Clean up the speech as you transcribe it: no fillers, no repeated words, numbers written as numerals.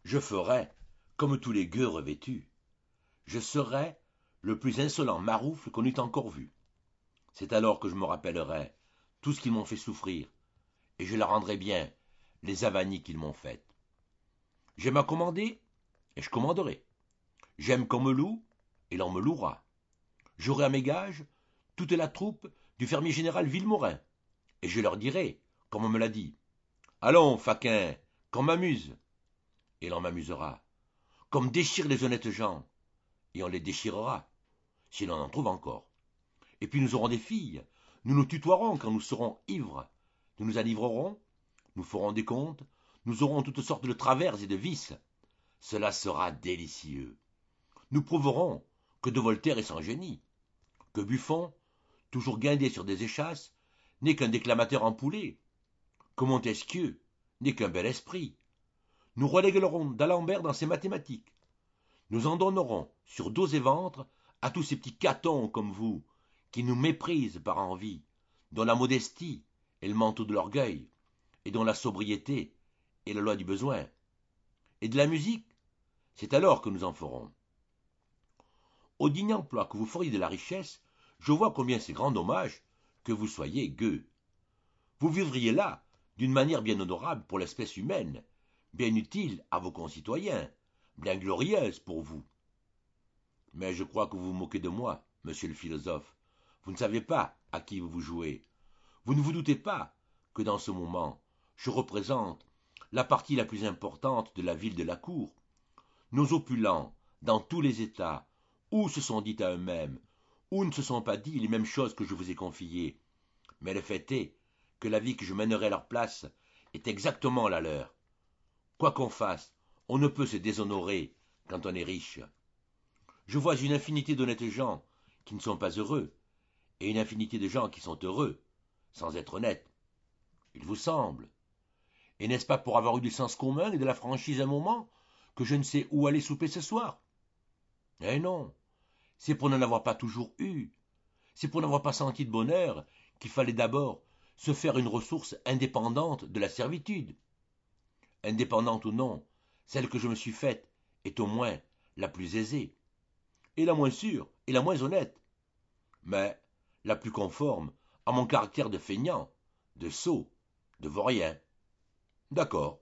Je ferai comme tous les gueux revêtus. Je serai le plus insolent maroufle qu'on eût encore vu. C'est alors que je me rappellerai tout ce qu'ils m'ont fait souffrir, et je leur rendrai bien les avanies qu'ils m'ont faites. J'aime à commander, et je commanderai. J'aime qu'on me loue, et l'on me louera. J'aurai à mes gages toute la troupe du fermier général Vilmorin, et je leur dirai, comme on me l'a dit, allons, faquin, qu'on m'amuse. Et l'on m'amusera, comme déchirent les honnêtes gens, et on les déchirera, si l'on en trouve encore. Et puis nous aurons des filles, nous nous tutoierons quand nous serons ivres, nous nous enivrerons, nous ferons des comptes, nous aurons toutes sortes de travers et de vices. Cela sera délicieux. Nous prouverons que De Voltaire est sans génie, que Buffon, toujours guindé sur des échasses, n'est qu'un déclamateur empoulé, que Montesquieu n'est qu'un bel esprit. Nous reléguerons d'Alembert dans ses mathématiques. Nous en donnerons sur dos et ventre à tous ces petits catons comme vous, qui nous méprisent par envie, dont la modestie est le manteau de l'orgueil, et dont la sobriété est la loi du besoin. Et de la musique, c'est alors que nous en ferons. Au digne emploi que vous feriez de la richesse, je vois combien c'est grand dommage que vous soyez gueux. Vous vivriez là d'une manière bien honorable pour l'espèce humaine, bien utile à vos concitoyens, bien glorieuse pour vous. Mais je crois que vous vous moquez de moi, monsieur le philosophe. Vous ne savez pas à qui vous vous jouez. Vous ne vous doutez pas que dans ce moment, je représente la partie la plus importante de la ville de la cour. Nos opulents, dans tous les états, ou se sont dit à eux-mêmes, ou ne se sont pas dit les mêmes choses que je vous ai confiées. Mais le fait est que la vie que je mènerai à leur place est exactement la leur. Quoi qu'on fasse, on ne peut se déshonorer quand on est riche. Je vois une infinité d'honnêtes gens qui ne sont pas heureux, et une infinité de gens qui sont heureux, sans être honnêtes. Il vous semble. Et n'est-ce pas pour avoir eu du sens commun et de la franchise un moment que je ne sais où aller souper ce soir? Eh non, c'est pour n'en avoir pas toujours eu. C'est pour n'avoir pas senti de bonheur qu'il fallait d'abord se faire une ressource indépendante de la servitude. Indépendante ou non, celle que je me suis faite est au moins la plus aisée, et la moins sûre, et la moins honnête, mais la plus conforme à mon caractère de feignant, de sot, de vaurien. D'accord.